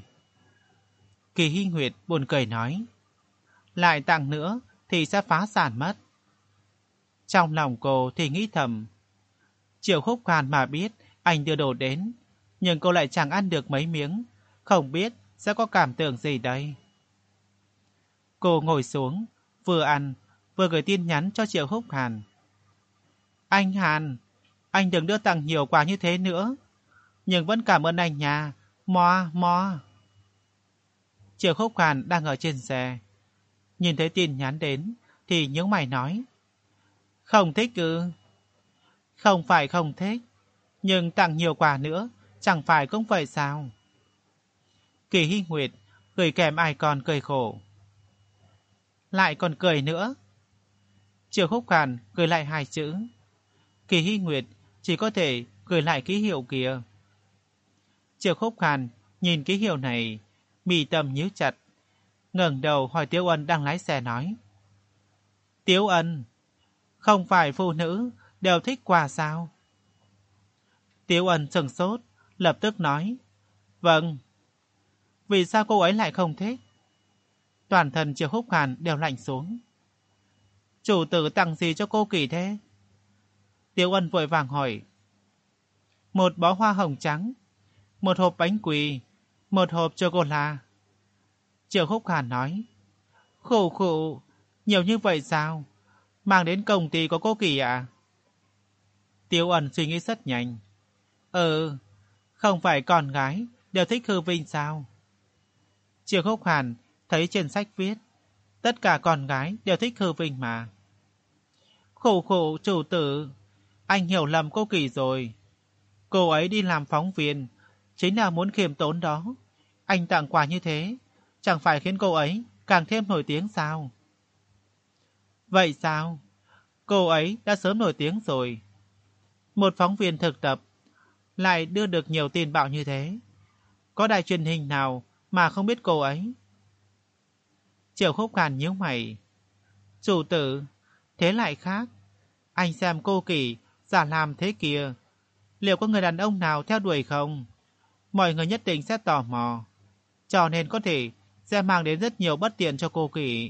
Kỳ Hy Nguyệt buồn cười nói, lại tặng nữa thì sẽ phá sản mất. Trong lòng cô thì nghĩ thầm, Triệu Khúc Hàn mà biết anh đưa đồ đến, nhưng cô lại chẳng ăn được mấy miếng, không biết sẽ có cảm tưởng gì đây. Cô ngồi xuống, vừa ăn, vừa gửi tin nhắn cho Triệu Khúc Hàn. Anh Hàn, anh đừng đưa tặng nhiều quà như thế nữa, nhưng vẫn cảm ơn anh nha, moa moa. Triệu Khúc Hàn đang ở trên xe, nhìn thấy tin nhắn đến thì nhướng mày nói, không thích ư? Không phải không thích, nhưng tặng nhiều quà nữa chẳng phải cũng vậy sao? Kỳ Hy Nguyệt gửi kèm icon cười khổ. Lại còn cười nữa. Triệu Khúc Hàn gửi lại hai chữ. Kỳ Hy Nguyệt chỉ có thể gửi lại ký hiệu kia. Triệu Khúc Hàn nhìn ký hiệu này, mì tâm nhíu chặt, ngẩng đầu hỏi Tiếu Ân đang lái xe nói. Tiếu Ân, không phải phụ nữ đều thích quà sao? Tiếu Ân sừng sốt, lập tức nói. Vâng. Vì sao cô ấy lại không thích? Toàn thân Triệu Khúc Hàn đều lạnh xuống. Chủ tử tặng gì cho cô Kỳ thế? Tiếu Ân vội vàng hỏi. Một bó hoa hồng trắng, một hộp bánh quỳ, một hộp chocolate. Triệu Khúc Hàn nói. Khổ khổ, nhiều như vậy sao? Mang đến công ty của cô Kỳ à? Tiếu Ân suy nghĩ rất nhanh. Ừ, không phải con gái đều thích hư vinh sao? Triệu Khúc Hàn thấy trên sách viết, tất cả con gái đều thích hư vinh mà. Khổ khổ chủ tử, anh hiểu lầm cô Kỳ rồi. Cô ấy đi làm phóng viên, chính là muốn khiêm tốn đó. Anh tặng quà như thế, chẳng phải khiến cô ấy càng thêm nổi tiếng sao? Vậy sao? Cô ấy đã sớm nổi tiếng rồi. Một phóng viên thực tập lại đưa được nhiều tin bạo như thế. Có đài truyền hình nào mà không biết cô ấy? Triệu Khúc Hàn nhíu mày. Chủ tử, thế lại khác. Anh xem cô Kỳ giả làm thế kia, liệu có người đàn ông nào theo đuổi không? Mọi người nhất định sẽ tò mò, cho nên có thể sẽ mang đến rất nhiều bất tiện cho cô Kỳ.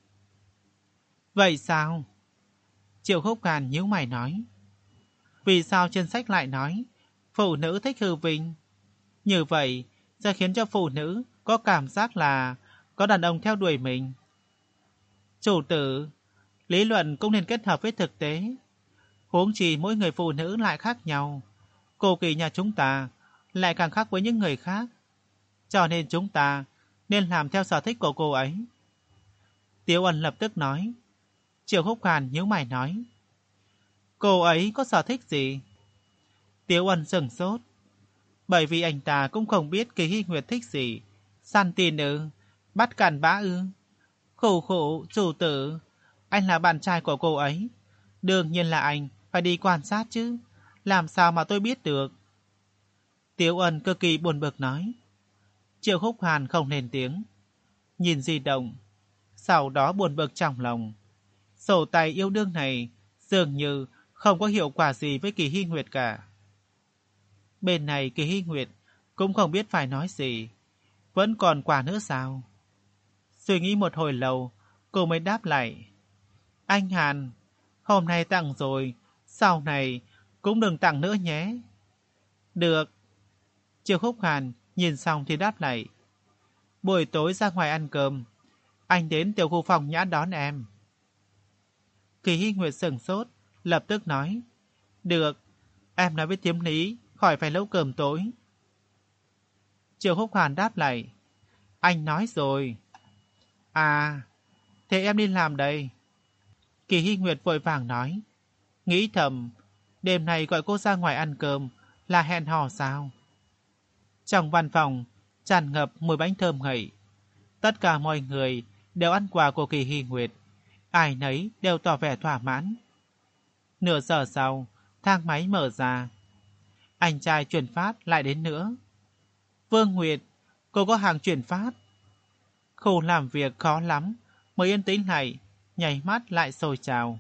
Vậy sao? Triệu Khúc Hàn nhíu mày nói. Vì sao trên sách lại nói phụ nữ thích hư vinh? Như vậy sẽ khiến cho phụ nữ có cảm giác là có đàn ông theo đuổi mình. Chủ tử, lý luận cũng nên kết hợp với thực tế. Huống chi mỗi người phụ nữ lại khác nhau. Cô Kỳ nhà chúng ta lại càng khác với những người khác. Cho nên chúng ta nên làm theo sở thích của cô ấy. Tiếu Ân lập tức nói. Triệu Khúc Hàn nhíu mày nói. Cô ấy có sở thích gì? Tiếu Ân sừng sốt. Bởi vì anh ta cũng không biết Kỳ Hy Nguyệt thích gì. Săn tin ư? Bắt càn bã ư? Khổ khổ, chủ tử. Anh là bạn trai của cô ấy. Đương nhiên là anh phải đi quan sát chứ. Làm sao mà tôi biết được? Tiếu Ân cực kỳ buồn bực nói. Triệu Khúc Hàn không lên tiếng, nhìn di động, sau đó buồn bực trong lòng. Sổ tay yêu đương này dường như không có hiệu quả gì với Kỳ Hy Nguyệt cả. Bên này Kỳ Hy Nguyệt cũng không biết phải nói gì. Vẫn còn quà nữa sao? Suy nghĩ một hồi lâu, cô mới đáp lại. Anh Hàn, hôm nay tặng rồi, sau này cũng đừng tặng nữa nhé. Được. Triệu Khúc Hàn nhìn xong thì đáp lại. Buổi tối ra ngoài ăn cơm, anh đến tiểu khu phòng nhã đón em. Kỳ Hy Nguyệt sửng sốt, lập tức nói. Được, em nói với Tiếm Lý, khỏi phải nấu cơm tối. Triệu Khúc Hàn đáp lại. Anh nói rồi. À, thế em đi làm đây. Kỳ Hy Nguyệt vội vàng nói. Nghĩ thầm, đêm nay gọi cô ra ngoài ăn cơm là hẹn hò sao? Trong văn phòng, tràn ngập mùi bánh thơm ngậy. Tất cả mọi người đều ăn quà của Kỳ Hy Nguyệt. Ai nấy đều tỏ vẻ thỏa mãn. Nửa giờ sau, thang máy mở ra. Anh trai chuyển phát lại đến nữa. Vương Nguyệt, cô có hàng chuyển phát. Khu làm việc khó lắm, mới yên tĩnh lại, nhảy mắt lại sôi trào.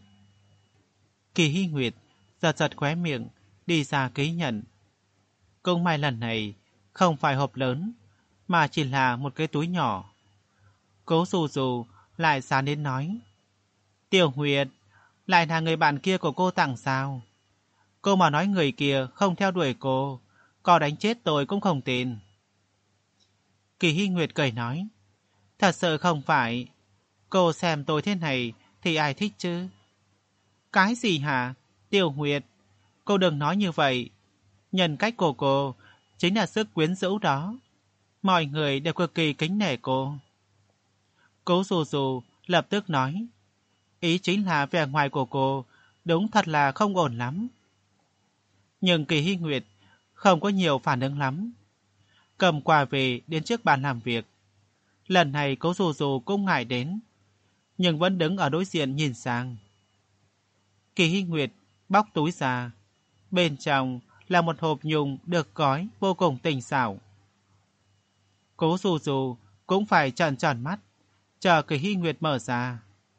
Kỳ Hy Nguyệt giật giật khóe miệng, đi ra ký nhận. Cũng may lần này không phải hộp lớn, mà chỉ là một cái túi nhỏ. Cố Dù Dù lại sán đến nói. Tiểu Nguyệt, lại là người bạn kia của cô tặng sao? Cô mà nói người kia không theo đuổi cô, có đánh chết tôi cũng không tin. Kỳ Hy Nguyệt cười nói. Thật sự không phải. Cô xem tôi thế này thì ai thích chứ? Cái gì hả? Tiểu Nguyệt, cô đừng nói như vậy. Nhân cách của cô chính là sức quyến rũ đó. Mọi người đều cực kỳ kính nể cô. Cố Dù Dù lập tức nói. Ý chính là vẻ ngoài của cô đúng thật là không ổn lắm. Nhưng Kỳ Hy Nguyệt không có nhiều phản ứng lắm. Cầm quà về đến trước bàn làm việc. Lần này Cố Dù Dù cũng ngại đến, nhưng vẫn đứng ở đối diện nhìn sang. Kỳ Hy Nguyệt bóc túi ra. Bên trong là một hộp nhung được gói vô cùng tinh xảo. Cố Dù Dù cũng phải tròn tròn mắt, chờ Kỳ Hy Nguyệt mở ra.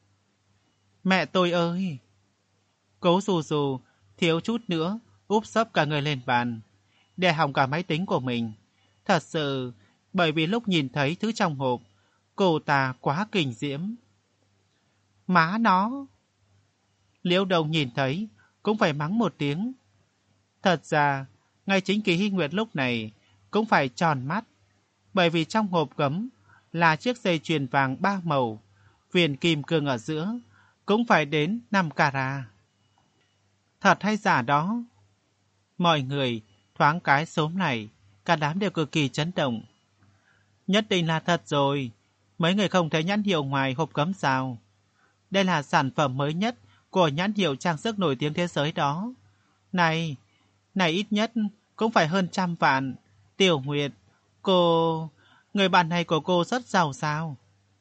Mẹ tôi ơi! Cố Dù Dù thiếu chút nữa úp sấp cả người lên bàn, để hỏng cả máy tính của mình. Thật sự, bởi vì lúc nhìn thấy thứ trong hộp, cô ta quá kinh diễm. Má nó! Liễu Đồng nhìn thấy cũng phải mắng một tiếng. Thật ra, ngay chính Kỳ Hy Nguyệt lúc này cũng phải tròn mắt, bởi vì trong hộp gấm là chiếc dây chuyền vàng ba màu, viền kim cương ở giữa cũng phải đến năm carat. Thật hay giả đó? Mọi người thoáng cái xốm này, cả đám đều cực kỳ chấn động. Nhất định là thật rồi. Mấy người không thấy nhãn hiệu ngoài hộp gấm sao? Đây là sản phẩm mới nhất của nhãn hiệu trang sức nổi tiếng thế giới đó. Này, này ít nhất cũng phải hơn trăm vạn. Tiểu Nguyệt, cô... người bạn này của cô rất giàu sao?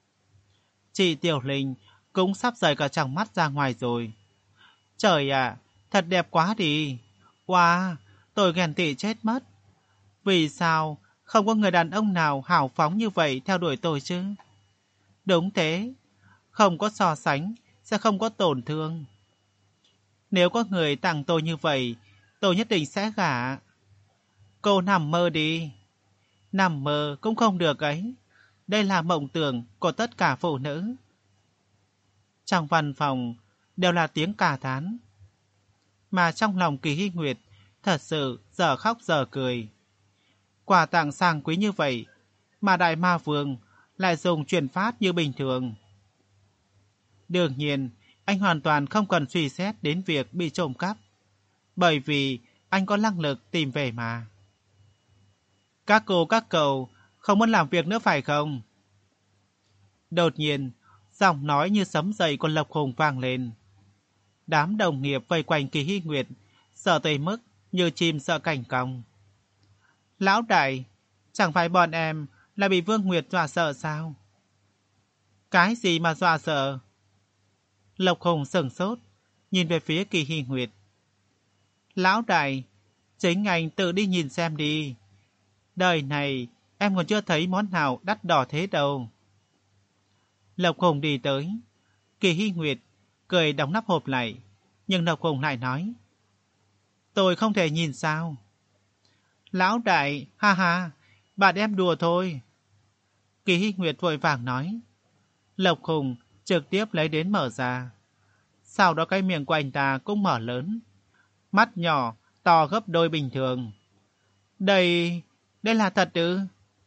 Chị Tiểu Linh cũng sắp rời cả tròng mắt ra ngoài rồi. Trời ạ, thật đẹp quá đi. Wow, tôi ghen tị chết mất. Vì sao không có người đàn ông nào hào phóng như vậy theo đuổi tôi chứ? Đúng thế, không có so sánh sẽ không có tổn thương. Nếu có người tặng tôi như vậy, tôi nhất định sẽ gả. Cô nằm mơ đi. Nằm mơ cũng không được ấy. Đây là mộng tưởng của tất cả phụ nữ. Trong văn phòng đều là tiếng cả thán. Mà trong lòng Kỳ Hy Nguyệt thật sự giờ khóc giờ cười. Quà tặng sang quý như vậy mà Đại Ma Vương lại dùng chuyển phát như bình thường. Đương nhiên, anh hoàn toàn không cần suy xét đến việc bị trộm cắp, bởi vì anh có năng lực tìm về mà. Các cô các cậu không muốn làm việc nữa phải không? Đột nhiên, giọng nói như sấm dậy của Lộc Hùng vang lên. Đám đồng nghiệp vây quanh Kỳ Hy Nguyệt, sợ tới mức như chim sợ cảnh cong. Lão đại, chẳng phải bọn em là bị Vương Nguyệt dọa sợ sao? Cái gì mà dọa sợ? Lộc Hùng sửng sốt, nhìn về phía Kỳ Hy Nguyệt. Lão đại, chính anh tự đi nhìn xem đi. Đời này em còn chưa thấy món nào đắt đỏ thế đâu. Lộc Hùng đi tới. Kỳ Hy Nguyệt cười đóng nắp hộp lại, nhưng Lộc Hùng lại nói. Tôi không thể nhìn sao? Lão đại, ha ha, bạn em đùa thôi. Kỳ Hy Nguyệt vội vàng nói. Lộc Hùng trực tiếp lấy đến mở ra. Sau đó cái miệng của anh ta cũng mở lớn. Mắt nhỏ, to gấp đôi bình thường. Đây, đây là thật ư?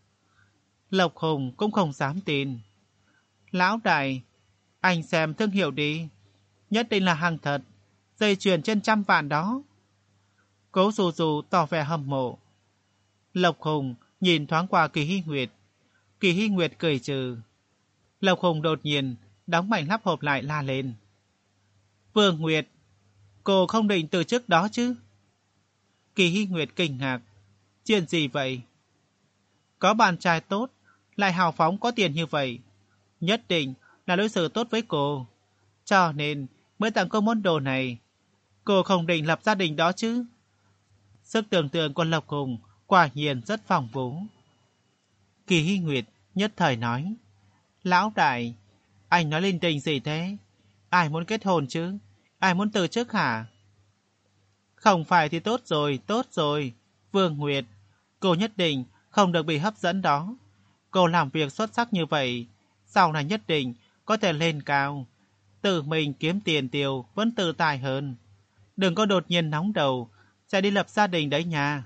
Lộc Hùng cũng không dám tin. Lão đại, anh xem thương hiệu đi. Nhất định là hàng thật. Dây chuyền trên trăm vạn đó. Cố Dù Dù tỏ vẻ hâm mộ. Lộc Hùng nhìn thoáng qua Kỳ Hy Nguyệt. Kỳ Hy Nguyệt cười trừ. Lộc Hùng đột nhiên đóng mảnh lắp hộp lại la lên. Vương Nguyệt, cô không định từ chức đó chứ? Kỳ Hy Nguyệt kinh ngạc. Chuyện gì vậy? Có bạn trai tốt, lại hào phóng có tiền như vậy. Nhất định là đối xử tốt với cô. Cho nên mới tặng cô món đồ này. Cô không định lập gia đình đó chứ? Sức tưởng tượng của Lộc Hùng quả nhiên rất phong phú. Kỳ Hy Nguyệt nhất thời nói. Lão đại, anh nói linh tinh gì thế? Ai muốn kết hôn chứ? Ai muốn từ chức hả? Không phải thì tốt rồi, tốt rồi. Vương Nguyệt, cô nhất định không được bị hấp dẫn đó. Cô làm việc xuất sắc như vậy, sau này nhất định có thể lên cao. Tự mình kiếm tiền tiêu vẫn tự tài hơn. Đừng có đột nhiên nóng đầu, sẽ đi lập gia đình đấy nha.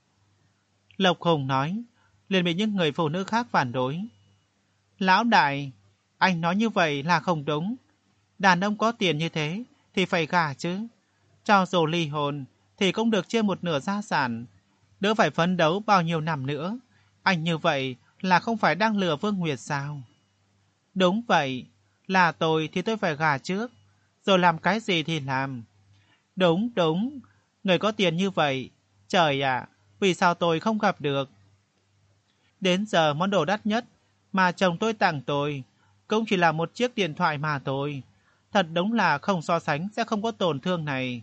Lộc Hùng nói, liền bị những người phụ nữ khác phản đối. Lão đại, anh nói như vậy là không đúng. Đàn ông có tiền như thế thì phải gả chứ. Cho dù ly hôn thì cũng được chia một nửa gia sản. Đỡ phải phấn đấu bao nhiêu năm nữa. Anh như vậy là không phải đang lừa Vương Nguyệt sao? Đúng vậy, là tôi thì tôi phải gả trước, rồi làm cái gì thì làm. Đúng, đúng, người có tiền như vậy. Trời ạ, vì sao tôi không gặp được? Đến giờ món đồ đắt nhất mà chồng tôi tặng tôi cũng chỉ là một chiếc điện thoại mà thôi. Thật đúng là không so sánh sẽ không có tổn thương này.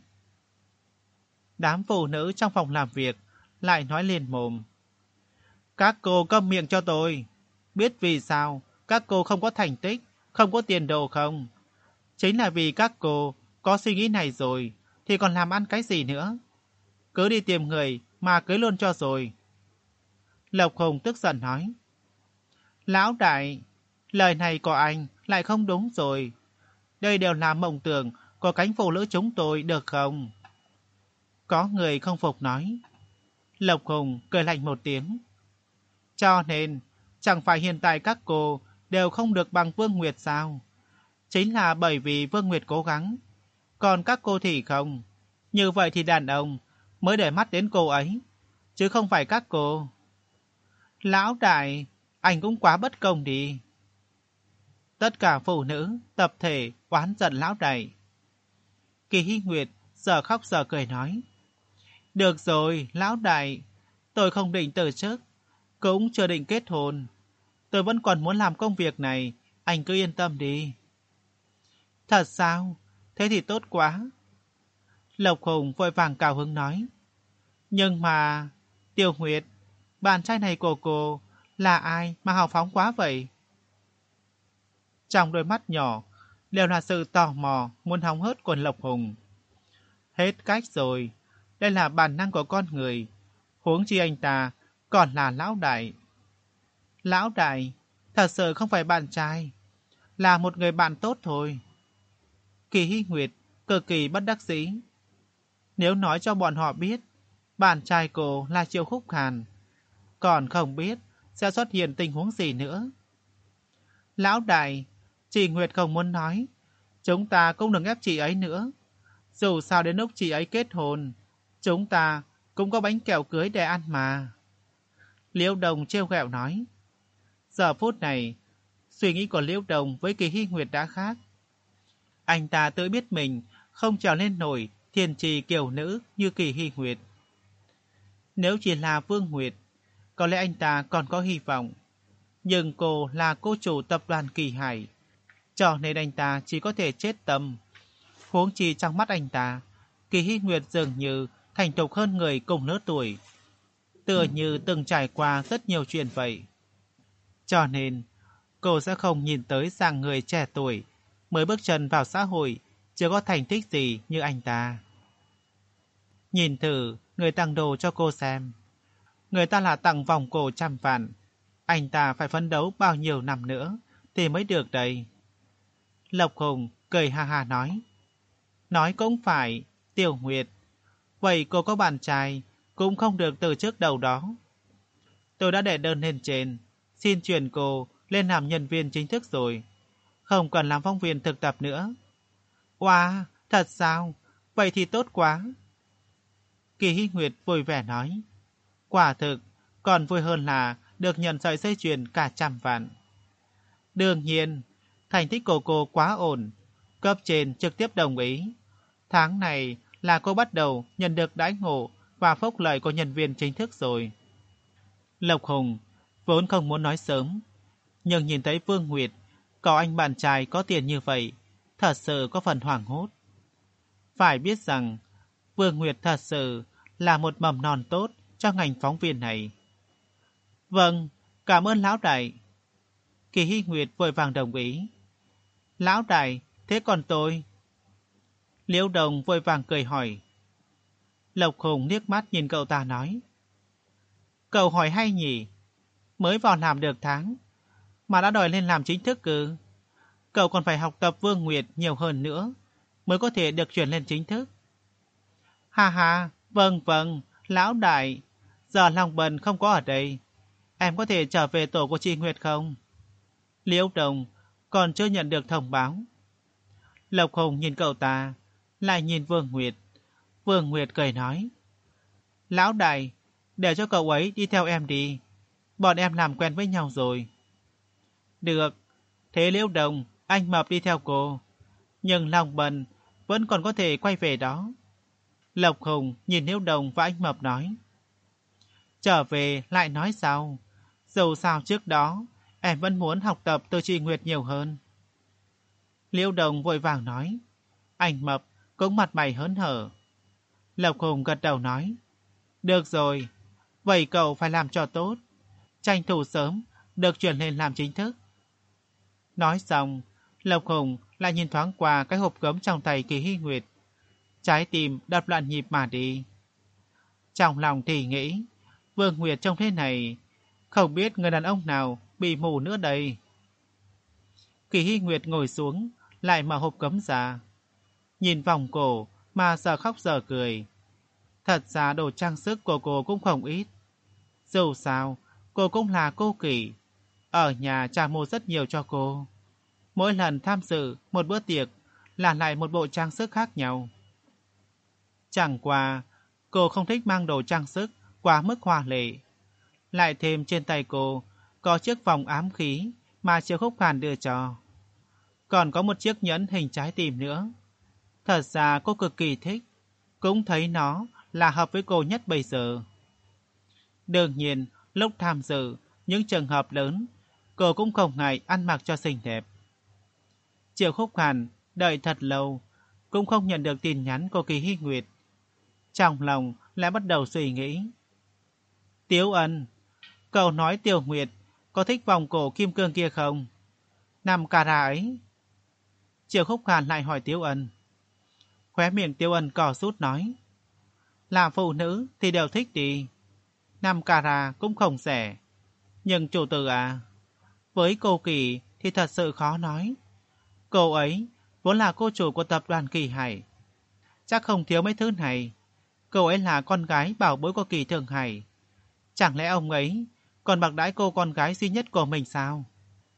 Đám phụ nữ trong phòng làm việc lại nói lên mồm. Các cô câm miệng cho tôi. Biết vì sao các cô không có thành tích, không có tiền đồ không? Chính là vì các cô có suy nghĩ này rồi, thì còn làm ăn cái gì nữa? Cứ đi tìm người mà cưới luôn cho rồi. Lộc Hùng tức giận nói. Lão đại, lời này của anh lại không đúng rồi. Đây đều là mộng tưởng của cánh phụ nữ chúng tôi được không? Có người không phục nói. Lộc Hùng cười lạnh một tiếng. Cho nên, chẳng phải hiện tại các cô đều không được bằng Vương Nguyệt sao? Chính là bởi vì Vương Nguyệt cố gắng. Còn các cô thì không. Như vậy thì đàn ông mới để mắt đến cô ấy, chứ không phải các cô. Lão đại, anh cũng quá bất công đi. Tất cả phụ nữ tập thể oán giận lão đại. Kỳ Hy Nguyệt giờ khóc giờ cười nói. Được rồi, lão đại, tôi không định từ chức, cũng chưa định kết hôn. Tôi vẫn còn muốn làm công việc này, anh cứ yên tâm đi. Thật sao? Thế thì tốt quá. Lộc Hùng vội vàng cao hứng nói. Nhưng mà, Tiêu Nguyệt, bạn trai này của cô là ai mà hào phóng quá vậy? Trong đôi mắt nhỏ đều là sự tò mò muốn hóng hớt của Lộc Hùng. Hết cách rồi, đây là bản năng của con người. Huống chi anh ta còn là lão đại. Lão đại, thật sự không phải bạn trai, là một người bạn tốt thôi. Kỳ Hy Nguyệt cực kỳ bất đắc dĩ. Nếu nói cho bọn họ biết bạn trai cô là Triệu Khúc Hàn, còn không biết sẽ xuất hiện tình huống gì nữa. Lão đại, chị Nguyệt không muốn nói, chúng ta cũng đừng ép chị ấy nữa. Dù sao đến lúc chị ấy kết hôn, chúng ta cũng có bánh kẹo cưới để ăn mà. Liễu Đồng trêu ghẹo nói. Giờ phút này, suy nghĩ của Liễu Đồng với Kỳ Hy Nguyệt đã khác. Anh ta tự biết mình không trèo lên nổi thiên trì kiểu nữ như Kỳ Hy Nguyệt. Nếu chỉ là Vương Nguyệt, có lẽ anh ta còn có hy vọng. Nhưng cô là cô chủ tập đoàn Kỳ Hải, cho nên anh ta chỉ có thể chết tâm. Huống chi trong mắt anh ta, Kỳ Hy Nguyệt dường như thành thục hơn người cùng lứa tuổi, tựa như từng trải qua rất nhiều chuyện vậy. Cho nên, cô sẽ không nhìn tới rằng người trẻ tuổi mới bước chân vào xã hội chưa có thành tích gì như anh ta. Nhìn thử người tặng đồ cho cô xem. Người ta là tặng vòng cổ trăm vạn. Anh ta phải phấn đấu bao nhiêu năm nữa thì mới được đây. Lộc Hùng cười ha ha nói. Nói cũng phải, Tiểu Nguyệt. Vậy cô có bạn trai cũng không được từ trước đầu đó. Tôi đã để đơn lên trên, xin chuyển cô lên làm nhân viên chính thức rồi. Không cần làm phóng viên thực tập nữa. Wow, thật sao? Vậy thì tốt quá. Kỳ Hy Nguyệt vui vẻ nói. Quả thực, còn vui hơn là được nhận sợi dây chuyền cả trăm vạn. Đương nhiên, thành tích của cô quá ổn. Cấp trên trực tiếp đồng ý. Tháng này là cô bắt đầu nhận được đãi ngộ và phúc lợi của nhân viên chính thức rồi. Lộc Hùng vốn không muốn nói sớm, nhưng nhìn thấy Vương Nguyệt có anh bạn trai có tiền như vậy, thật sự có phần hoảng hốt. Phải biết rằng, Vương Nguyệt thật sự là một mầm non tốt cho ngành phóng viên này. Vâng, cảm ơn Lão Đại. Kỳ Hy Nguyệt vội vàng đồng ý. Lão Đại, thế còn tôi? Liễu Đồng vội vàng cười hỏi. Lộc Hùng liếc mắt nhìn cậu ta nói. Cậu hỏi hay nhỉ? Mới vào làm được tháng, mà đã đòi lên làm chính thức cử. Cậu còn phải học tập Vương Nguyệt nhiều hơn nữa, mới có thể được chuyển lên chính thức. Ha ha, vâng vâng, Lão Đại, giờ Long Bần không có ở đây. Em có thể trở về tổ của chị Nguyệt không? Liễu Đồng còn chưa nhận được thông báo. Lộc Hùng nhìn cậu ta, lại nhìn Vương Nguyệt. Vương Nguyệt cười nói. Lão Đại, để cho cậu ấy đi theo em đi. Bọn em làm quen với nhau rồi. Được, thế Liễu Đồng, anh Mập đi theo cô. Nhưng Long Bần vẫn còn có thể quay về đó. Lộc Hùng nhìn Liễu Đồng và anh Mập nói. Trở về lại nói sao? Dù sao trước đó, em vẫn muốn học tập từ chị Nguyệt nhiều hơn. Liễu Đồng vội vàng nói. Anh Mập cũng mặt mày hớn hở. Lộc Hùng gật đầu nói. Được rồi, vậy cậu phải làm cho tốt. Tranh thủ sớm, được chuyển lên làm chính thức. Nói xong, Lộc Hùng lại nhìn thoáng qua cái hộp gấm trong tay Kỳ Hy Nguyệt. Trái tim đập loạn nhịp mà đi. Trong lòng thì nghĩ, Vương Nguyệt trông thế này, không biết người đàn ông nào bị mù nữa đây. Kỳ Hy Nguyệt ngồi xuống, lại mở hộp gấm ra. Nhìn vòng cổ mà giờ khóc giờ cười. Thật ra đồ trang sức của cô cũng không ít. Dù sao, cô cũng là cô Kỳ. Ở nhà cha mua rất nhiều cho cô. Mỗi lần tham dự một bữa tiệc là lại một bộ trang sức khác nhau. Chẳng qua, cô không thích mang đồ trang sức quá mức hoa lệ. Lại thêm trên tay cô có chiếc vòng ám khí mà Triệu Khúc Hàn đưa cho. Còn có một chiếc nhẫn hình trái tim nữa. Thật ra cô cực kỳ thích, cũng thấy nó là hợp với cô nhất bây giờ. Đương nhiên, lúc tham dự những trường hợp lớn, cô cũng không ngại ăn mặc cho xinh đẹp. Triệu Khúc Hàn đợi thật lâu, cũng không nhận được tin nhắn của Kỳ Hy Nguyệt. Trong lòng lại bắt đầu suy nghĩ. Tiếu Ân, cậu nói Tiểu Nguyệt có thích vòng cổ kim cương kia không? Năm carat ấy. Triệu Khúc Hàn lại hỏi Tiếu Ân. Khóe miệng Tiếu Ân cò rút nói. Làm phụ nữ thì đều thích đi. Năm carat cũng không rẻ. Nhưng chủ tử à, với cô Kỳ thì thật sự khó nói. Cô ấy vốn là cô chủ của tập đoàn Kỳ Hải. Chắc không thiếu mấy thứ này. Cô ấy là con gái bảo bối của Kỳ Thường Hải. Chẳng lẽ ông ấy còn bạc đãi cô con gái duy nhất của mình sao?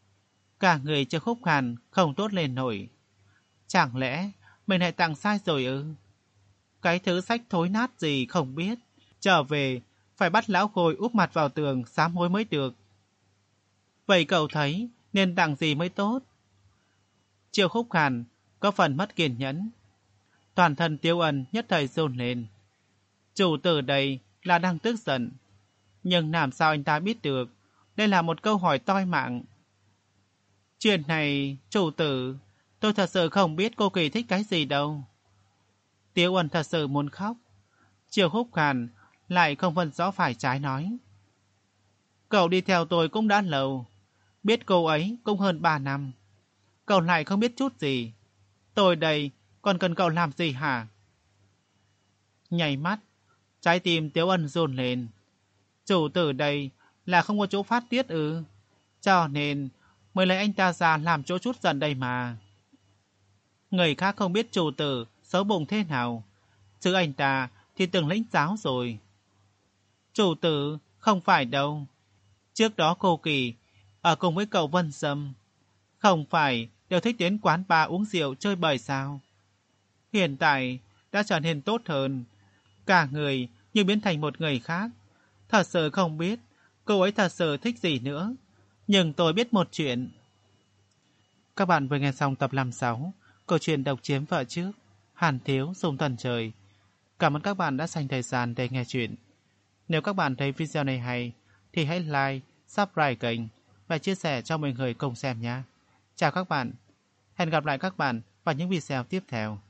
Cả người Triệu Khúc Hàn không tốt lên nổi. Chẳng lẽ mình lại tặng sai rồi ư? Cái thứ sách thối nát gì không biết. Trở về phải bắt lão Khôi úp mặt vào tường sám hối mới được. Vậy cậu thấy nên tặng gì mới tốt? Triệu Khúc Hàn có phần mất kiên nhẫn. Toàn thân Tiếu Ân nhất thời run lên. Chủ tử đây là đang tức giận. Nhưng làm sao anh ta biết được? Đây là một câu hỏi toi mạng. Chuyện này, chủ tử, tôi thật sự không biết cô Kỳ thích cái gì đâu. Tiếu Ân thật sự muốn khóc. Triệu Khúc Hàn lại không phân rõ phải trái nói. Cậu đi theo tôi cũng đã lâu. Biết cô ấy cũng hơn ba năm. Cậu lại không biết chút gì. Tôi đây còn cần cậu làm gì hả? Nhảy mắt, trái tim Tiếu Ân run lên. Chủ tử đây là không có chỗ phát tiết ư? Cho nên mới lấy anh ta ra làm chỗ chút giận đây mà. Người khác không biết chủ tử xấu bụng thế nào, chứ anh ta thì từng lĩnh giáo rồi. Chủ tử không phải đâu. Trước đó cô Kỳ ở cùng với cậu Vân Sâm không phải đều thích đến quán bar uống rượu chơi bời sao? Hiện tại đã trở nên tốt hơn, cả người như biến thành một người khác. Thật sự không biết cô ấy thật sự thích gì nữa. Nhưng tôi biết một chuyện. Các bạn vừa nghe xong tập năm mươi sáu câu chuyện Độc Chiếm Vợ Trước, Hàn Thiếu Dung Thần Trời. Cảm ơn các bạn đã dành thời gian để nghe chuyện. Nếu các bạn thấy video này hay thì hãy like, subscribe kênh và chia sẻ cho mọi người cùng xem nhé. Chào các bạn. Hẹn gặp lại các bạn vào những video tiếp theo.